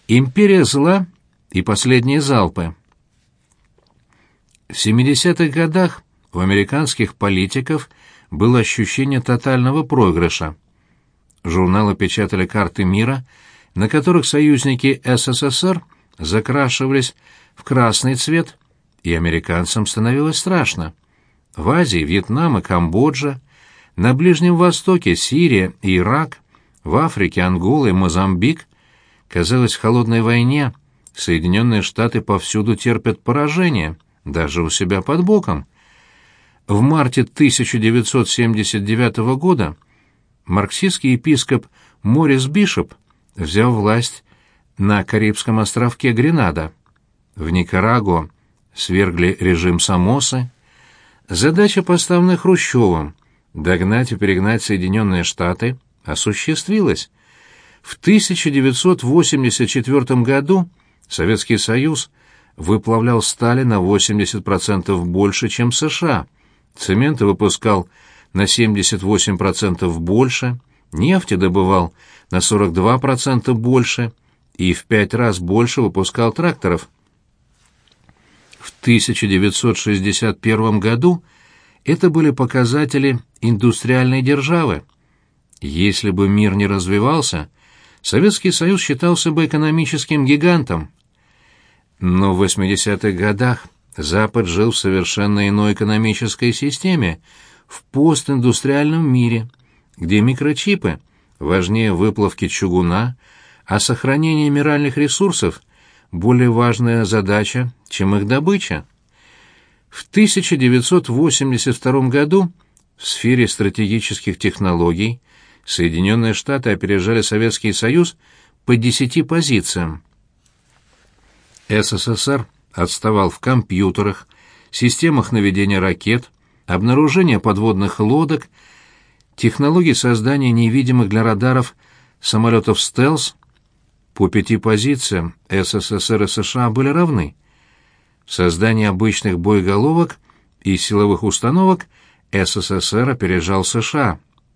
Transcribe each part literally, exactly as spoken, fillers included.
Империя зла и последние залпы. В семидесятых годах у американских политиков было ощущение тотального проигрыша. Журналы печатали карты мира, на которых союзники СССР закрашивались в красный цвет, и американцам становилось страшно. В Азии Вьетнам и Камбоджа, на Ближнем Востоке Сирия и Ирак, в Африке Ангола и Мозамбик. Казалось, в холодной войне Соединенные Штаты повсюду терпят поражение, даже у себя под боком. В марте тысяча девятьсот семьдесят девятого года марксистский епископ Морис Бишоп взял власть на Карибском островке Гренада. В Никарагуа свергли режим Сомосы. Задача, поставленная Хрущевым — догнать и перегнать Соединенные Штаты — осуществилась. В тысяча девятьсот восемьдесят четвёртом году Советский Союз выплавлял стали на восемьдесят процентов больше, чем США, цемента выпускал на семьдесят восемь процентов больше, нефти добывал на сорок два процента больше и в пять раз больше выпускал тракторов. В тысяча девятьсот шестьдесят первом году это были показатели индустриальной державы. Если бы мир не развивался, Советский Союз считался бы экономическим гигантом. Но в восьмидесятых годах Запад жил в совершенно иной экономической системе, в постиндустриальном мире, где микрочипы важнее выплавки чугуна, а сохранение минеральных ресурсов более важная задача, чем их добыча. В тысяча девятьсот восемьдесят втором году в сфере стратегических технологий Соединенные Штаты опережали Советский Союз по десяти позициям. СССР отставал в компьютерах, системах наведения ракет, обнаружения подводных лодок, технологий создания невидимых для радаров самолетов «Стелс». По пяти позициям СССР и США были равны. В создании обычных боеголовок и силовых установок СССР опережал США.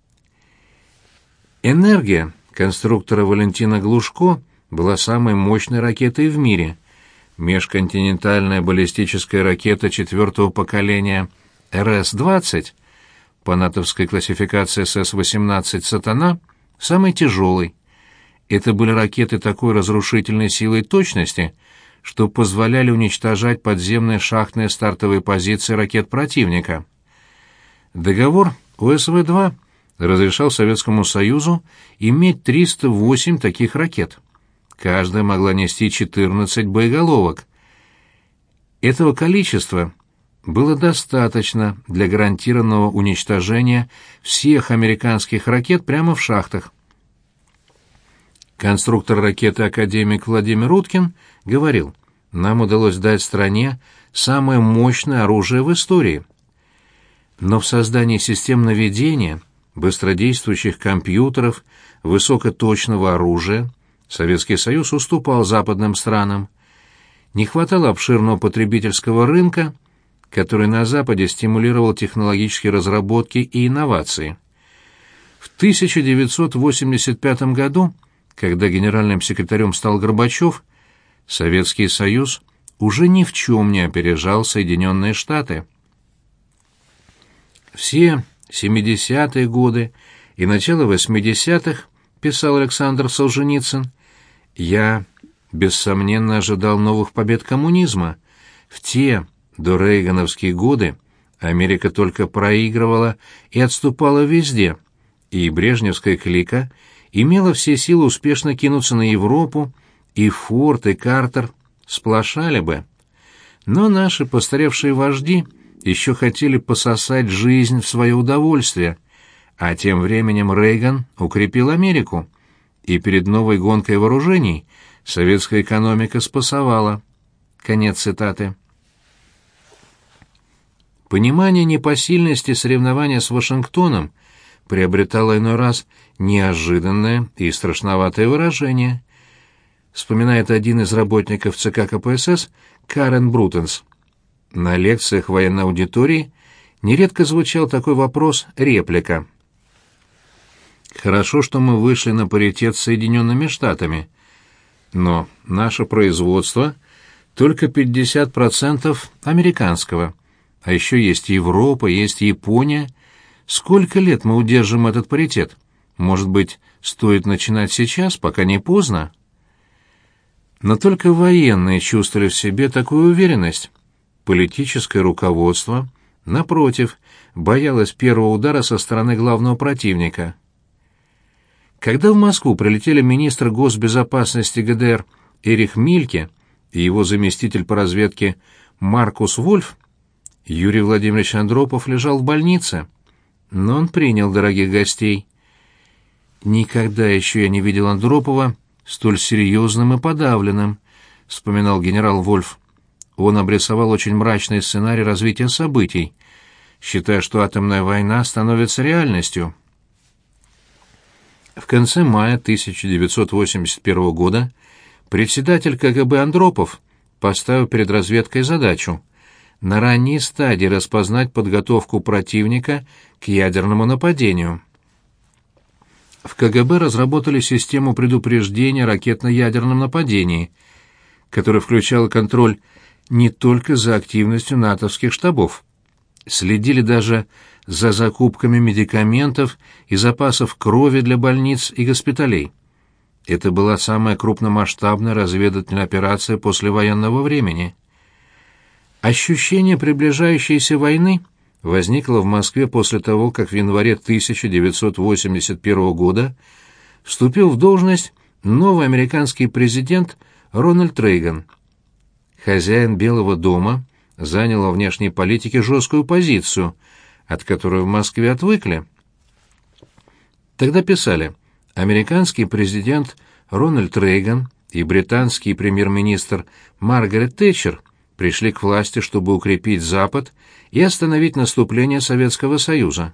«Энергия» конструктора Валентина Глушко была самой мощной ракетой в мире. Межконтинентальная баллистическая ракета четвертого поколения эр эс двадцать, по натовской классификации эс эс восемнадцать «Сатана», самой тяжелой. Это были ракеты такой разрушительной силы и точности, что позволяли уничтожать подземные шахтные стартовые позиции ракет противника. Договор о эс вэ два разрешал Советскому Союзу иметь триста восемь таких ракет. Каждая могла нести четырнадцать боеголовок. Этого количества было достаточно для гарантированного уничтожения всех американских ракет прямо в шахтах. Конструктор ракеты академик Владимир Уткин говорил: «Нам удалось дать стране самое мощное оружие в истории». Но в создании систем наведения, быстродействующих компьютеров, высокоточного оружия Советский Союз уступал западным странам. Не хватало обширного потребительского рынка, который на Западе стимулировал технологические разработки и инновации. В тысяча девятьсот восемьдесят пятом году, когда генеральным секретарем стал Горбачев, Советский Союз уже ни в чем не опережал Соединенные Штаты. Все семидесятые годы и начало восьмидесятых, писал Александр Солженицын, я, бессомненно, ожидал новых побед коммунизма. В те дорейгановские годы Америка только проигрывала и отступала везде, и брежневская клика имела все силы успешно кинуться на Европу, и Форд, и Картер сплошали бы. Но наши постаревшие вожди еще хотели пососать жизнь в свое удовольствие, а тем временем Рейган укрепил Америку, и перед новой гонкой вооружений советская экономика спасовала. Конец цитаты. Понимание непосильности соревнования с Вашингтоном приобретало иной раз неожиданное и страшноватое выражение, вспоминает один из работников ЦК ка пэ эс эс Карен Брутенс. На лекциях военной аудитории нередко звучал такой вопрос-реплика. «Хорошо, что мы вышли на паритет с Соединенными Штатами. Но наше производство только пятьдесят процентов американского. А еще есть Европа, есть Япония. Сколько лет мы удержим этот паритет? Может быть, стоит начинать сейчас, пока не поздно? Но только военные чувствовали в себе такую уверенность. Политическое руководство, напротив, боялось первого удара со стороны главного противника. Когда в Москву прилетели министр госбезопасности ГДР Эрих Мильке и его заместитель по разведке Маркус Вольф, Юрий Владимирович Андропов лежал в больнице, но он принял дорогих гостей. «Никогда еще я не видел Андропова столь серьезным и подавленным», — вспоминал генерал Вольф. Он обрисовал очень мрачный сценарий развития событий, считая, что атомная война становится реальностью. В конце мая тысяча девятьсот восемьдесят первого года председатель КГБ Андропов поставил перед разведкой задачу на ранней стадии распознать подготовку противника к ядерному нападению. В КГБ разработали систему предупреждения о ракетно-ядерном нападении, которая включала контроль не только за активностью натовских штабов. Следили даже за закупками медикаментов и запасов крови для больниц и госпиталей. Это была самая крупномасштабная разведывательная операция послевоенного времени. Ощущение приближающейся войны возникло в Москве после того, как в январе тысяча девятьсот восемьдесят первого года вступил в должность новый американский президент Рональд Рейган. Хозяин Белого дома занял во внешней политике жесткую позицию, от которой в Москве отвыкли. Тогда писали: американский президент Рональд Рейган и британский премьер-министр Маргарет Тэтчер пришли к власти, чтобы укрепить Запад и остановить наступление Советского Союза.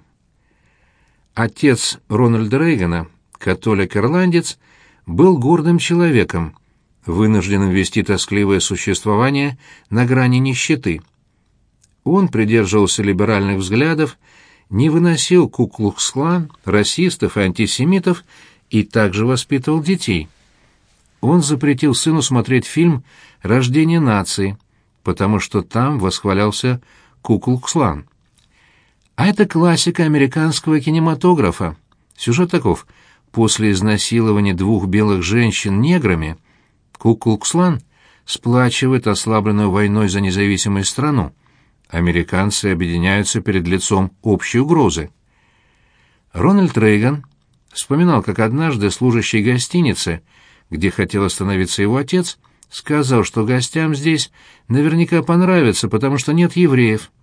Отец Рональда Рейгана, католик-ирландец, был гордым человеком, вынужденным вести тоскливое существование на грани нищеты. Он придерживался либеральных взглядов, не выносил Ку-клукс-клан, расистов и антисемитов и также воспитывал детей. Он запретил сыну смотреть фильм «Рождение нации», потому что там восхвалялся Ку-клукс-клан. А это классика американского кинематографа. Сюжет таков: после изнасилования двух белых женщин неграми Ку-клукс-клан сплачивает ослабленную войной за независимую страну. Американцы объединяются перед лицом общей угрозы. Рональд Рейган вспоминал, как однажды служащий гостиницы, где хотел остановиться его отец, сказал, что гостям здесь наверняка понравится, потому что нет евреев.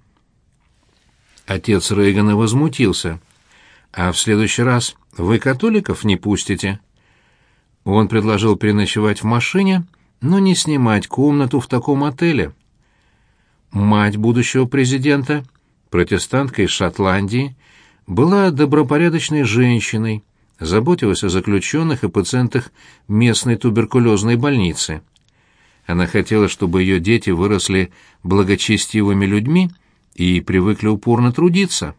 Отец Рейгана возмутился: «А в следующий раз вы католиков не пустите?» Он предложил переночевать в машине, но не снимать комнату в таком отеле. Мать будущего президента, протестантка из Шотландии, была добропорядочной женщиной, заботилась о заключенных и пациентах местной туберкулезной больницы. Она хотела, чтобы ее дети выросли благочестивыми людьми и привыкли упорно трудиться.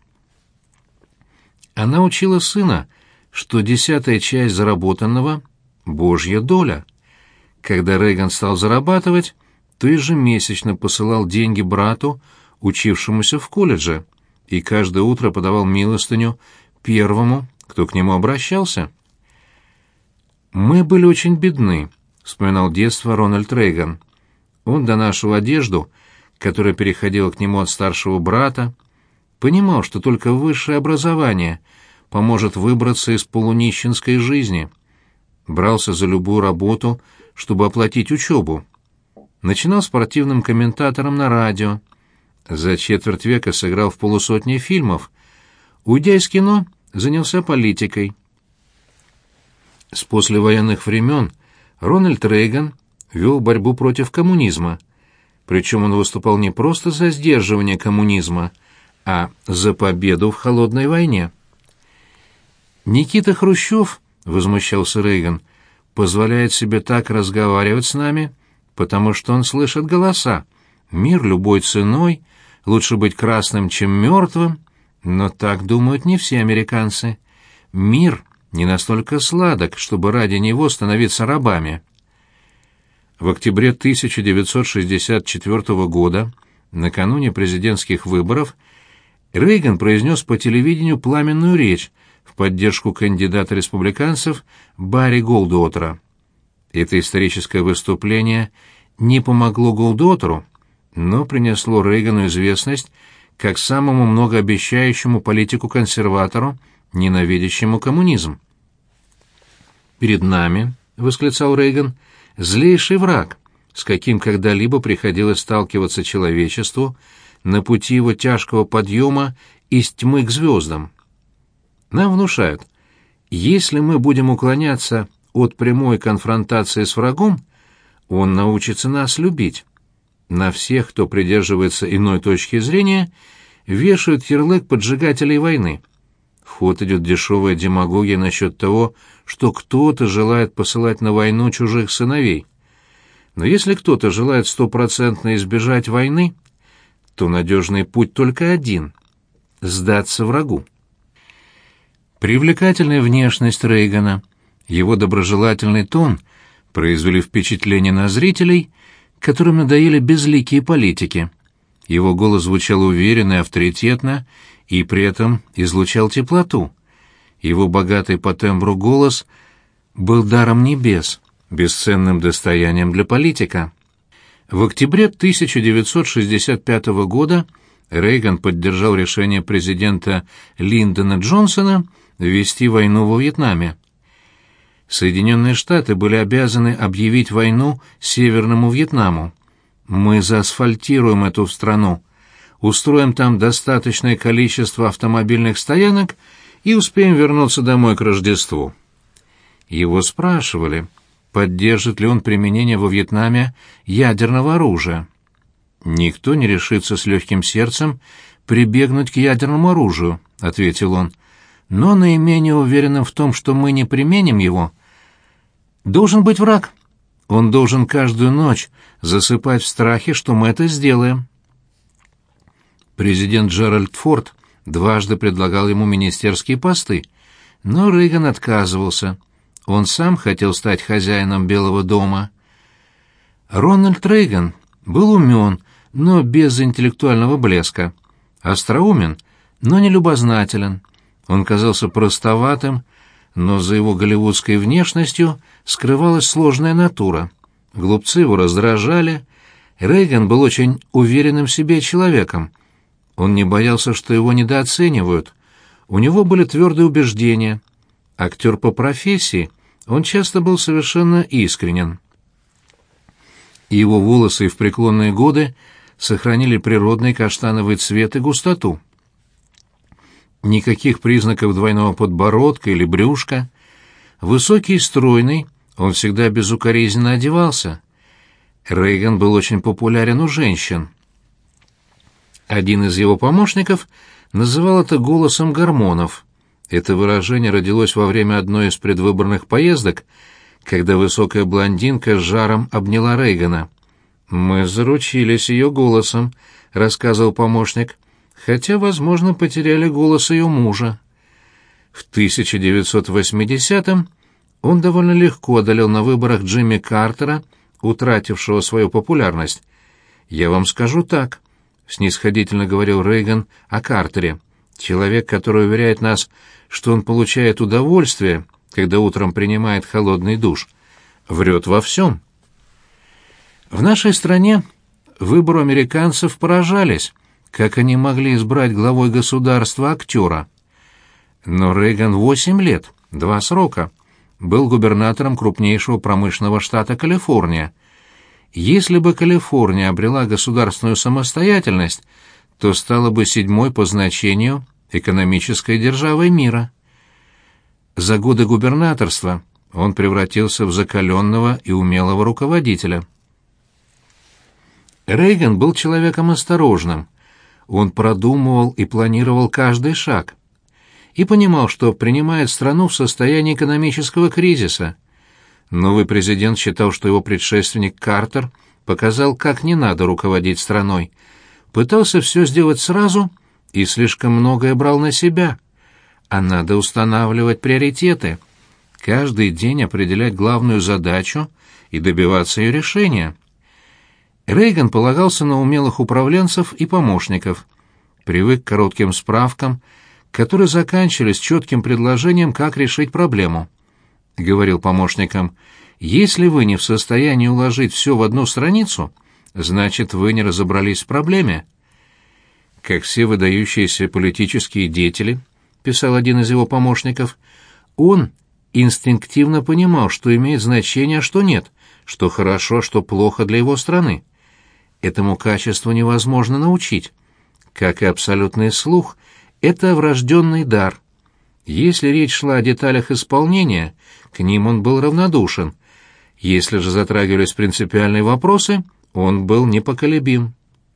Она учила сына, что десятая часть заработанного — Божья доля. Когда Рейган стал зарабатывать, то ежемесячно посылал деньги брату, учившемуся в колледже, и каждое утро подавал милостыню первому, кто к нему обращался. «Мы были очень бедны», — вспоминал детство Рональд Рейган. Он донашивал одежду, которая переходила к нему от старшего брата, понимал, что только высшее образование поможет выбраться из полунищенской жизни. Брался за любую работу, чтобы оплатить учебу. Начинал спортивным комментатором на радио. За четверть века сыграл в полусотне фильмов. Уйдя из кино, занялся политикой. С послевоенных времен Рональд Рейган вел борьбу против коммунизма. Причем он выступал не просто за сдерживание коммунизма, а за победу в холодной войне. «Никита Хрущев, — возмущался Рейган, — позволяет себе так разговаривать с нами, потому что он слышит голоса. Мир любой ценой, лучше быть красным, чем мертвым. Но так думают не все американцы. Мир не настолько сладок, чтобы ради него становиться рабами». В октябре тысяча девятьсот шестьдесят четвёртого года, накануне президентских выборов, Рейган произнес по телевидению пламенную речь в поддержку кандидата республиканцев Барри Голдуотера. Это историческое выступление не помогло Голдуотеру, но принесло Рейгану известность как самому многообещающему политику-консерватору, ненавидящему коммунизм. «Перед нами», — восклицал Рейган, — «злейший враг, с каким когда-либо приходилось сталкиваться человечеству на пути его тяжкого подъема из тьмы к звездам. Нам внушают, если мы будем уклоняться от прямой конфронтации с врагом, он научится нас любить. На всех, кто придерживается иной точки зрения, вешают ярлык поджигателей войны. В ход идет дешевая демагогия насчет того, что кто-то желает посылать на войну чужих сыновей. Но если кто-то желает стопроцентно избежать войны, то надежный путь только один — сдаться врагу». Привлекательная внешность Рейгана, его доброжелательный тон произвели впечатление на зрителей, которым надоели безликие политики. Его голос звучал уверенно и авторитетно, и при этом излучал теплоту. Его богатый по тембру голос был даром небес, бесценным достоянием для политика. В октябре тысяча девятьсот шестьдесят пятого года Рейган поддержал решение президента Линдона Джонсона ввести войну во Вьетнаме. Соединенные Штаты были обязаны объявить войну Северному Вьетнаму. «Мы заасфальтируем эту страну, устроим там достаточное количество автомобильных стоянок и успеем вернуться домой к Рождеству». Его спрашивали, поддержит ли он применение во Вьетнаме ядерного оружия. «Никто не решится с легким сердцем прибегнуть к ядерному оружию», — ответил он. «Но наименее уверенным в том, что мы не применим его, должен быть враг. Он должен каждую ночь засыпать в страхе, что мы это сделаем». Президент Джеральд Форд дважды предлагал ему министерские посты, но Рейган отказывался. Он сам хотел стать хозяином Белого дома. Рональд Рейган был умен, но без интеллектуального блеска, остроумен, но не любознателен. Он казался простоватым, но за его голливудской внешностью скрывалась сложная натура. Глупцы его раздражали. Рейган был очень уверенным в себе человеком. Он не боялся, что его недооценивают. У него были твердые убеждения. Актер по профессии, он часто был совершенно искренен. Его волосы в преклонные годы сохранили природный каштановый цвет и густоту. Никаких признаков двойного подбородка или брюшка. Высокий и стройный, он всегда безукоризненно одевался. Рейган был очень популярен у женщин. Один из его помощников называл это голосом гормонов. Это выражение родилось во время одной из предвыборных поездок, когда высокая блондинка с жаром обняла Рейгана. «Мы заручились ее голосом», — рассказывал помощник, «хотя, возможно, потеряли голос ее мужа». В тысяча девятьсот восьмидесятом он довольно легко одолел на выборах Джимми Картера, утратившего свою популярность. «Я вам скажу так», — снисходительно говорил Рейган о Картере, «человек, который уверяет нас, что он получает удовольствие, когда утром принимает холодный душ, врет во всем». В нашей стране выбору американцев поражались, как они могли избрать главой государства актера. Но Рейган восемь лет, два срока, был губернатором крупнейшего промышленного штата Калифорния. Если бы Калифорния обрела государственную самостоятельность, то стала бы седьмой по значению экономической державой мира. За годы губернаторства он превратился в закаленного и умелого руководителя. Рейган был человеком осторожным. Он продумывал и планировал каждый шаг. И понимал, что принимает страну в состоянии экономического кризиса. Новый президент считал, что его предшественник Картер показал, как не надо руководить страной. Пытался все сделать сразу и слишком многое брал на себя. А надо устанавливать приоритеты. каждый день определять главную задачу и добиваться ее решения. Рейган полагался на умелых управленцев и помощников, привык к коротким справкам, которые заканчивались четким предложением, как решить проблему. Говорил помощникам: «Если вы не в состоянии уложить все в одну страницу, значит, вы не разобрались в проблеме». Как все выдающиеся политические деятели, писал один из его помощников, он инстинктивно понимал, что имеет значение, а что нет, что хорошо, а что плохо для его страны. Этому качеству невозможно научить. Как и абсолютный слух, это врожденный дар. Если речь шла о деталях исполнения, к ним он был равнодушен. Если же затрагивались принципиальные вопросы, он был непоколебим.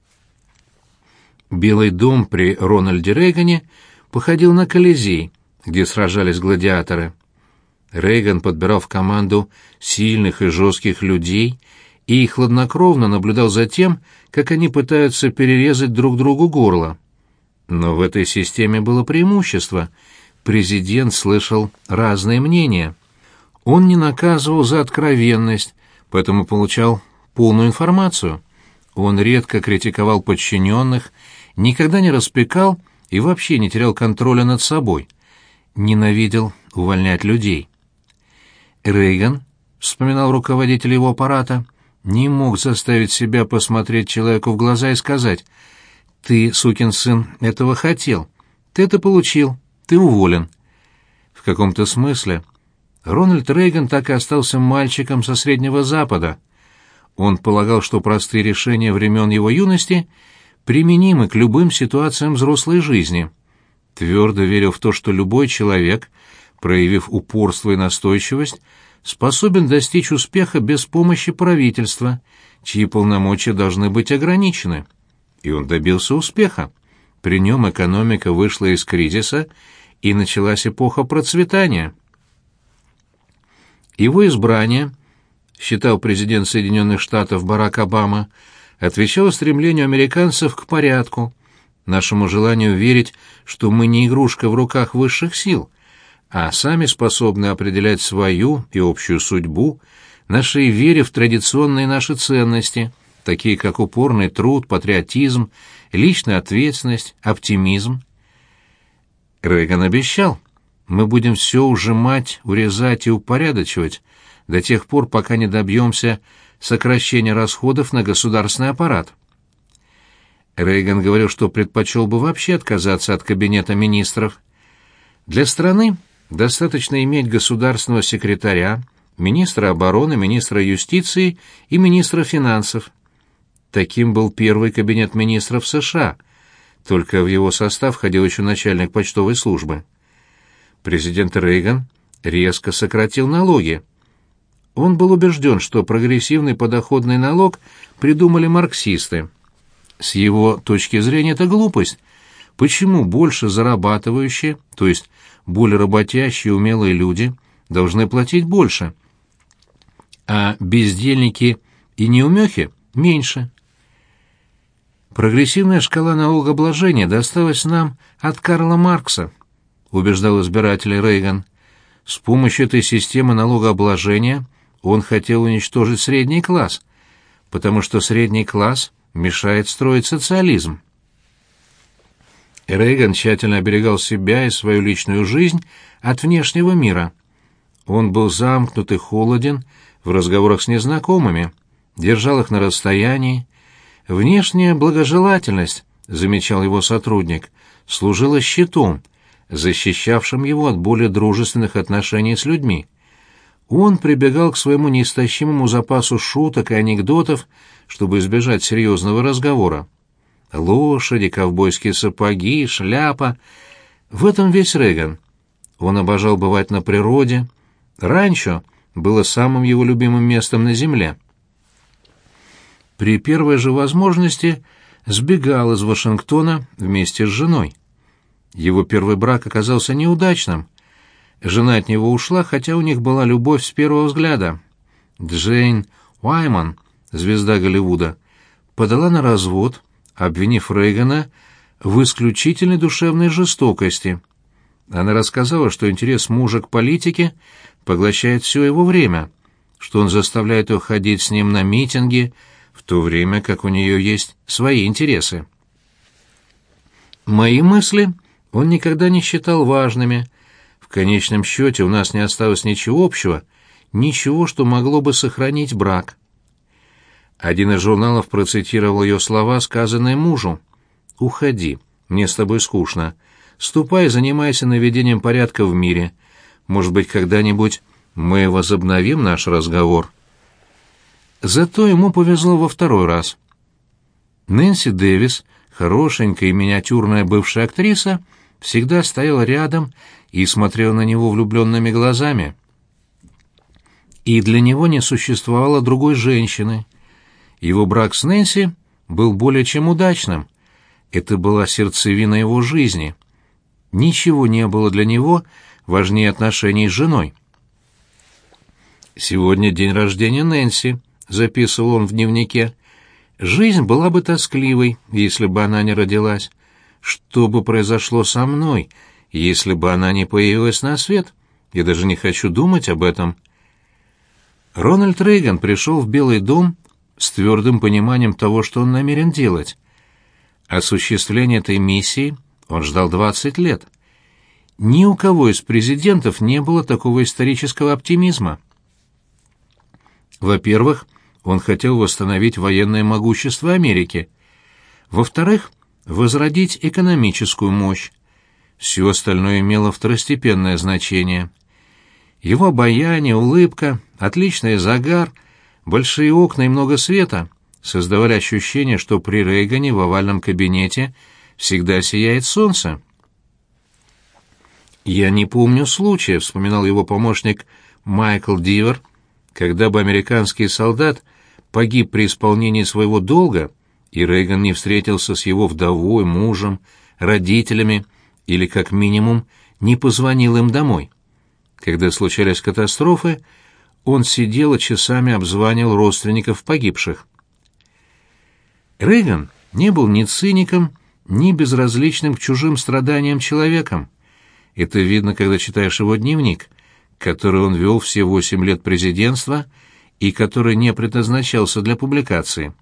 Белый дом при Рональде Рейгане походил на Колизей, где сражались гладиаторы. Рейган подбирал в команду сильных и жестких людей и хладнокровно наблюдал за тем, как они пытаются перерезать друг другу горло. Но в этой системе было преимущество. Президент слышал разные мнения. Он не наказывал за откровенность, поэтому получал полную информацию. Он редко критиковал подчиненных, никогда не распекал и вообще не терял контроля над собой. Ненавидел увольнять людей. Рейган, вспоминал руководитель его аппарата, не мог заставить себя посмотреть человеку в глаза и сказать: «Ты, сукин сын, этого хотел. Ты это получил. Ты уволен». В каком-то смысле Рональд Рейган так и остался мальчиком со Среднего Запада. Он полагал, что простые решения времен его юности применимы к любым ситуациям взрослой жизни. Твердо верил в то, что любой человек, проявив упорство и настойчивость, способен достичь успеха без помощи правительства, чьи полномочия должны быть ограничены. И он добился успеха. При нем экономика вышла из кризиса, и началась эпоха процветания. Его избрание, считал президент Соединенных Штатов Барак Обама, отвечало стремлению американцев к порядку, нашему желанию верить, что мы не игрушка в руках высших сил, а сами способны определять свою и общую судьбу, нашей вере в традиционные наши ценности, такие как упорный труд, патриотизм, личная ответственность, оптимизм. Рейган обещал: мы будем все ужимать, урезать и упорядочивать до тех пор, пока не добьемся сокращения расходов на государственный аппарат. Рейган говорил, что предпочел бы вообще отказаться от кабинета министров. Для страны достаточно иметь государственного секретаря, министра обороны, министра юстиции и министра финансов. Таким был первый кабинет министров США, только в его состав входил еще начальник почтовой службы. Президент Рейган резко сократил налоги. Он был убежден, что прогрессивный подоходный налог придумали марксисты. С его точки зрения это глупость. Почему больше зарабатывающие, то есть более работящие умелые люди, должны платить больше, а бездельники и неумехи — меньше? Прогрессивная шкала налогообложения досталась нам от Карла Маркса, убеждал избирателей Рейган. С помощью этой системы налогообложения он хотел уничтожить средний класс, потому что средний класс мешает строить социализм. Рейган тщательно оберегал себя и свою личную жизнь от внешнего мира. Он был замкнут и холоден в разговорах с незнакомыми, держал их на расстоянии. Внешняя благожелательность, замечал его сотрудник, служила щитом, защищавшим его от более дружественных отношений с людьми. Он прибегал к своему неистощимому запасу шуток и анекдотов, чтобы избежать серьезного разговора. Лошади, ковбойские сапоги, шляпа — в этом весь Рейган. Он обожал бывать на природе. Ранчо было самым его любимым местом на земле. При первой же возможности сбегал из Вашингтона вместе с женой. Его первый брак оказался неудачным. Жена от него ушла, хотя у них была любовь с первого взгляда. Джейн Уайман, звезда Голливуда, подала на развод, обвинив Рейгана в исключительной душевной жестокости. Она рассказала, что интерес мужа к политике поглощает все его время, что он заставляет ее ходить с ним на митинги, в то время как у нее есть свои интересы. Мои мысли он никогда не считал важными. В конечном счете у нас не осталось ничего общего, ничего, что могло бы сохранить брак. Один из журналов процитировал ее слова, сказанные мужу. «Уходи, мне с тобой скучно. Ступай, занимайся наведением порядка в мире. Может быть, когда-нибудь мы возобновим наш разговор». Зато ему повезло во второй раз. Нэнси Дэвис, хорошенькая и миниатюрная бывшая актриса, всегда стояла рядом и смотрела на него влюбленными глазами. И для него не существовало другой женщины. Его брак с Нэнси был более чем удачным. Это была сердцевина его жизни. Ничего не было для него важнее отношений с женой. «Сегодня день рождения Нэнси», — записывал он в дневнике. «Жизнь была бы тоскливой, если бы она не родилась. Что бы произошло со мной, если бы она не появилась на свет? Я даже не хочу думать об этом». Рональд Рейган пришел в Белый дом с твердым пониманием того, что он намерен делать. Осуществление этой миссии он ждал двадцать лет. Ни у кого из президентов не было такого исторического оптимизма. Во-первых, он хотел восстановить военное могущество Америки. Во-вторых, возродить экономическую мощь. Все остальное имело второстепенное значение. Его обаяние, улыбка, отличный загар, большие окна и много света создавали ощущение, что при Рейгане в овальном кабинете всегда сияет солнце. «Я не помню случая», — вспоминал его помощник Майкл Дивер, когда бы американский солдат погиб при исполнении своего долга, и Рейган не встретился с его вдовой, мужем, родителями или, как минимум, не позвонил им домой. Когда случались катастрофы, он сидел и часами обзванивал родственников погибших. Рейган не был ни циником, ни безразличным к чужим страданиям человеком. Это видно, когда читаешь его дневник, который он вел все восемь лет президентства и который не предназначался для публикации.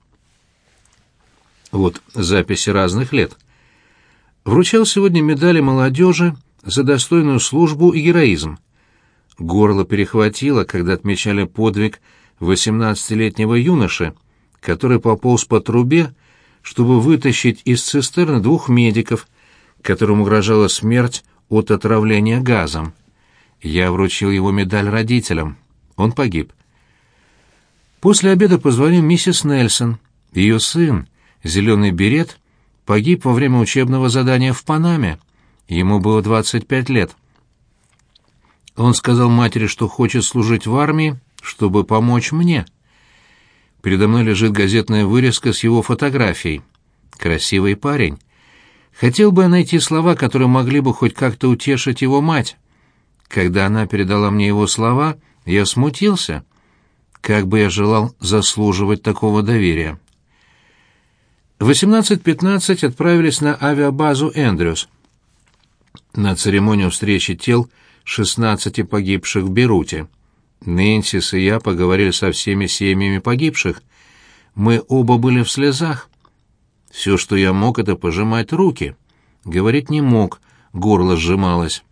Вот записи разных лет. Вручал сегодня медали молодежи за достойную службу и героизм. Горло перехватило, когда отмечали подвиг восемнадцатилетнего юноши, который пополз по трубе, чтобы вытащить из цистерны двух медиков, которым угрожала смерть от отравления газом. Я вручил его медаль родителям. Он погиб. После обеда позвонил миссис Нельсон. Ее сын, зеленый берет, погиб во время учебного задания в Панаме. Ему было двадцать пять лет. Он сказал матери, что хочет служить в армии, чтобы помочь мне. Передо мной лежит газетная вырезка с его фотографией. Красивый парень. Хотел бы я найти слова, которые могли бы хоть как-то утешить его мать. Когда она передала мне его слова, я смутился. Как бы я желал заслуживать такого доверия. В восемнадцать пятнадцать отправились на авиабазу Эндрюс. На церемонию встречи тел шестнадцати погибших в Бейруте. Нэнсис и я поговорили со всеми семьями погибших. Мы оба были в слезах. Все, что я мог, это пожимать руки. Говорить не мог, горло сжималось.